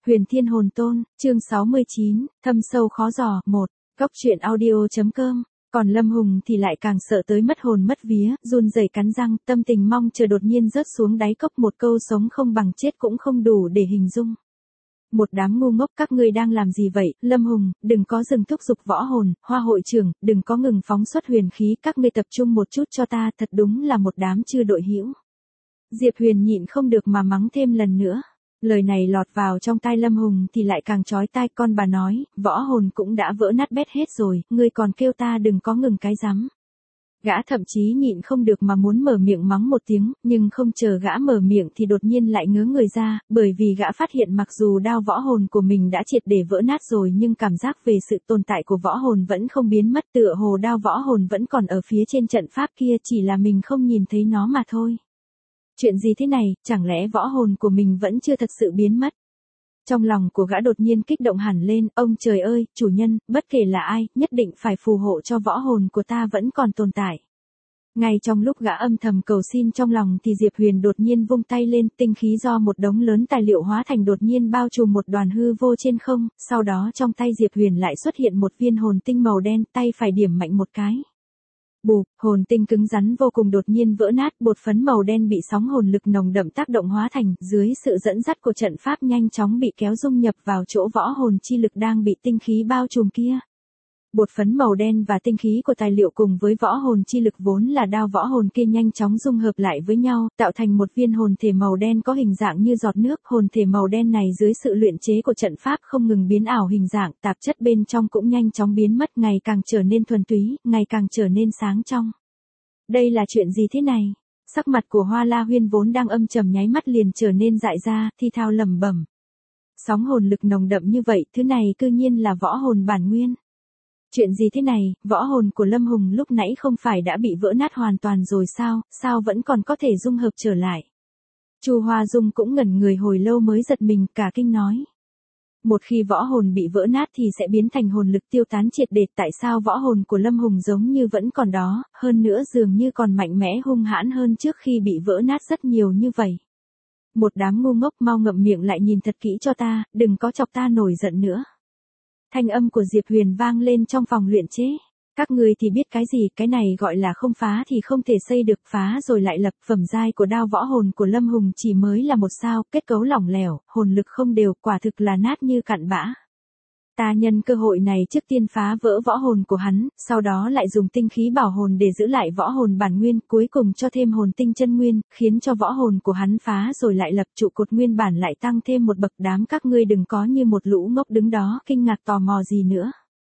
Huyền Thiên Hồn Tôn, chương 69, thâm sâu khó dò, 1, góc truyện audio.com. Còn Lâm Hùng thì lại càng sợ tới mất hồn mất vía, run rẩy cắn răng, tâm tình mong chờ đột nhiên rớt xuống đáy cốc, một câu sống không bằng chết cũng không đủ để hình dung. Một đám ngu ngốc, các ngươi đang làm gì vậy? Lâm Hùng, đừng có dừng thúc giục võ hồn, Hoa hội trưởng, đừng có ngừng phóng xuất huyền khí, các ngươi tập trung một chút cho ta, thật đúng là một đám chưa đội hữu. Diệp Huyền nhịn không được mà mắng thêm lần nữa. Lời này lọt vào trong tai Lâm Hùng thì lại càng chói tai, con bà nói, võ hồn cũng đã vỡ nát bét hết rồi, ngươi còn kêu ta đừng có ngừng cái rắm. Gã thậm chí nhịn không được mà muốn mở miệng mắng một tiếng, nhưng không chờ gã mở miệng thì đột nhiên lại ngớ người ra, bởi vì gã phát hiện mặc dù đao võ hồn của mình đã triệt để vỡ nát rồi nhưng cảm giác về sự tồn tại của võ hồn vẫn không biến mất, tựa hồ đao võ hồn vẫn còn ở phía trên trận pháp kia, chỉ là mình không nhìn thấy nó mà thôi. Chuyện gì thế này, chẳng lẽ võ hồn của mình vẫn chưa thật sự biến mất? Trong lòng của gã đột nhiên kích động hẳn lên, ông trời ơi, chủ nhân, bất kể là ai, nhất định phải phù hộ cho võ hồn của ta vẫn còn tồn tại. Ngay trong lúc gã âm thầm cầu xin trong lòng thì Diệp Huyền đột nhiên vung tay lên, tinh khí do một đống lớn tài liệu hóa thành đột nhiên bao trùm một đoàn hư vô trên không, sau đó trong tay Diệp Huyền lại xuất hiện một viên hồn tinh màu đen, tay phải điểm mạnh một cái. Bụp, hồn tinh cứng rắn vô cùng đột nhiên vỡ nát, bột phấn màu đen bị sóng hồn lực nồng đậm tác động hóa thành, dưới sự dẫn dắt của trận pháp nhanh chóng bị kéo dung nhập vào chỗ võ hồn chi lực đang bị tinh khí bao trùm kia. Bột phấn màu đen và tinh khí của tài liệu cùng với võ hồn chi lực vốn là đao võ hồn kia nhanh chóng dung hợp lại với nhau, tạo thành một viên hồn thể màu đen có hình dạng như giọt nước. Hồn thể màu đen này dưới sự luyện chế của trận pháp không ngừng biến ảo hình dạng, tạp chất bên trong cũng nhanh chóng biến mất, ngày càng trở nên thuần túy, ngày càng trở nên sáng trong. Đây là chuyện gì thế này? Sắc mặt của Hoa La Huyên vốn đang âm trầm nháy mắt liền trở nên dại ra, thi thao lẩm bẩm. Sóng hồn lực nồng đậm như vậy, thứ này cư nhiên là võ hồn bản nguyên. Chuyện gì thế này, võ hồn của Lâm Hùng lúc nãy không phải đã bị vỡ nát hoàn toàn rồi sao, sao vẫn còn có thể dung hợp trở lại. Chu Hoa Dung cũng ngẩn người hồi lâu mới giật mình, cả kinh nói. Một khi võ hồn bị vỡ nát thì sẽ biến thành hồn lực tiêu tán triệt để, tại sao võ hồn của Lâm Hùng giống như vẫn còn đó, hơn nữa dường như còn mạnh mẽ hung hãn hơn trước khi bị vỡ nát rất nhiều như vậy. Một đám ngu ngốc, mau ngậm miệng lại nhìn thật kỹ cho ta, đừng có chọc ta nổi giận nữa. Thanh âm của Diệp Huyền vang lên trong phòng luyện chế. Các người thì biết cái gì, cái này gọi là không phá thì không thể xây được, phá rồi lại lập. Phẩm giai của đao võ hồn của Lâm Hùng chỉ mới là 1 sao, kết cấu lỏng lẻo, hồn lực không đều, quả thực là nát như cặn bã. Ta nhân cơ hội này trước tiên phá vỡ võ hồn của hắn, sau đó lại dùng tinh khí bảo hồn để giữ lại võ hồn bản nguyên, cuối cùng cho thêm hồn tinh chân nguyên, khiến cho võ hồn của hắn phá rồi lại lập, trụ cột nguyên bản lại tăng thêm một bậc. Đám các ngươi đừng có như một lũ ngốc đứng đó kinh ngạc tò mò gì nữa.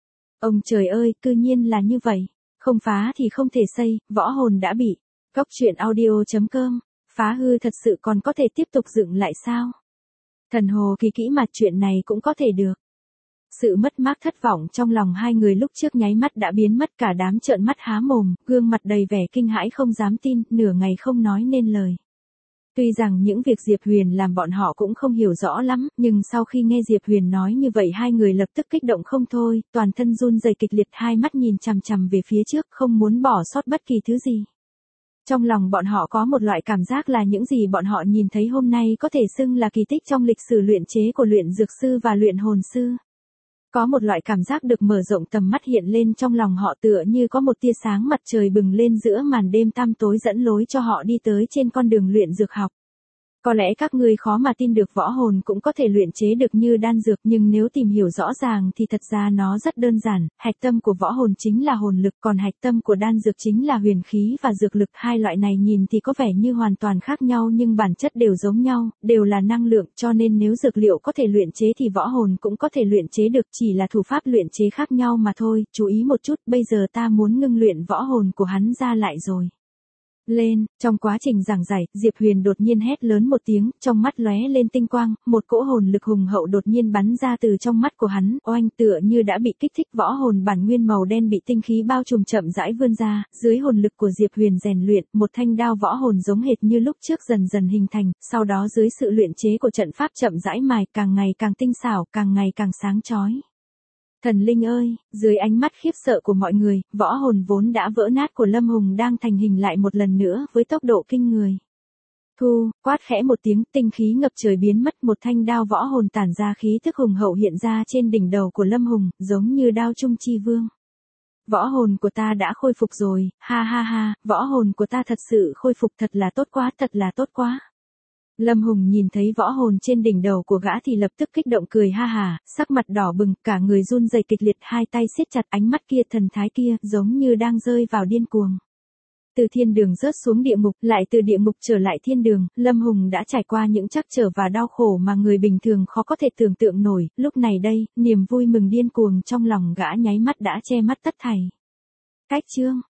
Ông trời ơi, cư nhiên là như vậy, không phá thì không thể xây, võ hồn đã bị. Góc truyện audio.com, phá hư thật sự còn có thể tiếp tục dựng lại sao? Thần hồ kỳ kỹ mà chuyện này cũng có thể được. Sự mất mát thất vọng trong lòng hai người lúc trước nháy mắt đã biến mất, cả đám trợn mắt há mồm, gương mặt đầy vẻ kinh hãi không dám tin, nửa ngày không nói nên lời. Tuy rằng những việc Diệp Huyền làm bọn họ cũng không hiểu rõ lắm, nhưng sau khi nghe Diệp Huyền nói như vậy hai người lập tức kích động không thôi, toàn thân run rẩy kịch liệt, hai mắt nhìn chằm chằm về phía trước, không muốn bỏ sót bất kỳ thứ gì. Trong lòng bọn họ có một loại cảm giác là những gì bọn họ nhìn thấy hôm nay có thể xưng là kỳ tích trong lịch sử luyện chế của luyện dược sư và luyện hồn sư. Có một loại cảm giác được mở rộng tầm mắt hiện lên trong lòng họ, tựa như có một tia sáng mặt trời bừng lên giữa màn đêm tăm tối dẫn lối cho họ đi tới trên con đường luyện dược học. Có lẽ các ngươi khó mà tin được võ hồn cũng có thể luyện chế được như đan dược, nhưng nếu tìm hiểu rõ ràng thì thật ra nó rất đơn giản, hạch tâm của võ hồn chính là hồn lực, còn hạch tâm của đan dược chính là huyền khí và dược lực. Hai loại này nhìn thì có vẻ như hoàn toàn khác nhau nhưng bản chất đều giống nhau, đều là năng lượng, cho nên nếu dược liệu có thể luyện chế thì võ hồn cũng có thể luyện chế được, chỉ là thủ pháp luyện chế khác nhau mà thôi. Chú ý một chút, bây giờ ta muốn ngưng luyện võ hồn của hắn ra lại rồi. Lên, trong quá trình giảng giải, Diệp Huyền đột nhiên hét lớn một tiếng, trong mắt lóe lên tinh quang, một cỗ hồn lực hùng hậu đột nhiên bắn ra từ trong mắt của hắn, oanh, tựa như đã bị kích thích, võ hồn bản nguyên màu đen bị tinh khí bao trùm chậm rãi vươn ra, dưới hồn lực của Diệp Huyền rèn luyện, một thanh đao võ hồn giống hệt như lúc trước dần dần hình thành, sau đó dưới sự luyện chế của trận pháp chậm rãi mài, càng ngày càng tinh xảo, càng ngày càng sáng chói. Thần linh ơi, dưới ánh mắt khiếp sợ của mọi người, võ hồn vốn đã vỡ nát của Lâm Hùng đang thành hình lại một lần nữa với tốc độ kinh người. Thu, quát khẽ một tiếng, tinh khí ngập trời biến mất, một thanh đao võ hồn tản ra khí thức hùng hậu hiện ra trên đỉnh đầu của Lâm Hùng, giống như đao trung chi vương. Võ hồn của ta đã khôi phục rồi, ha ha ha, võ hồn của ta thật sự khôi phục, thật là tốt quá, thật là tốt quá. Lâm Hùng nhìn thấy võ hồn trên đỉnh đầu của gã thì lập tức kích động cười ha hà, sắc mặt đỏ bừng, cả người run rẩy kịch liệt, hai tay siết chặt, ánh mắt kia thần thái kia, giống như đang rơi vào điên cuồng. Từ thiên đường rớt xuống địa ngục, lại từ địa ngục trở lại thiên đường, Lâm Hùng đã trải qua những trắc trở và đau khổ mà người bình thường khó có thể tưởng tượng nổi, lúc này đây, niềm vui mừng điên cuồng trong lòng gã nháy mắt đã che mắt tất thảy. Cách chương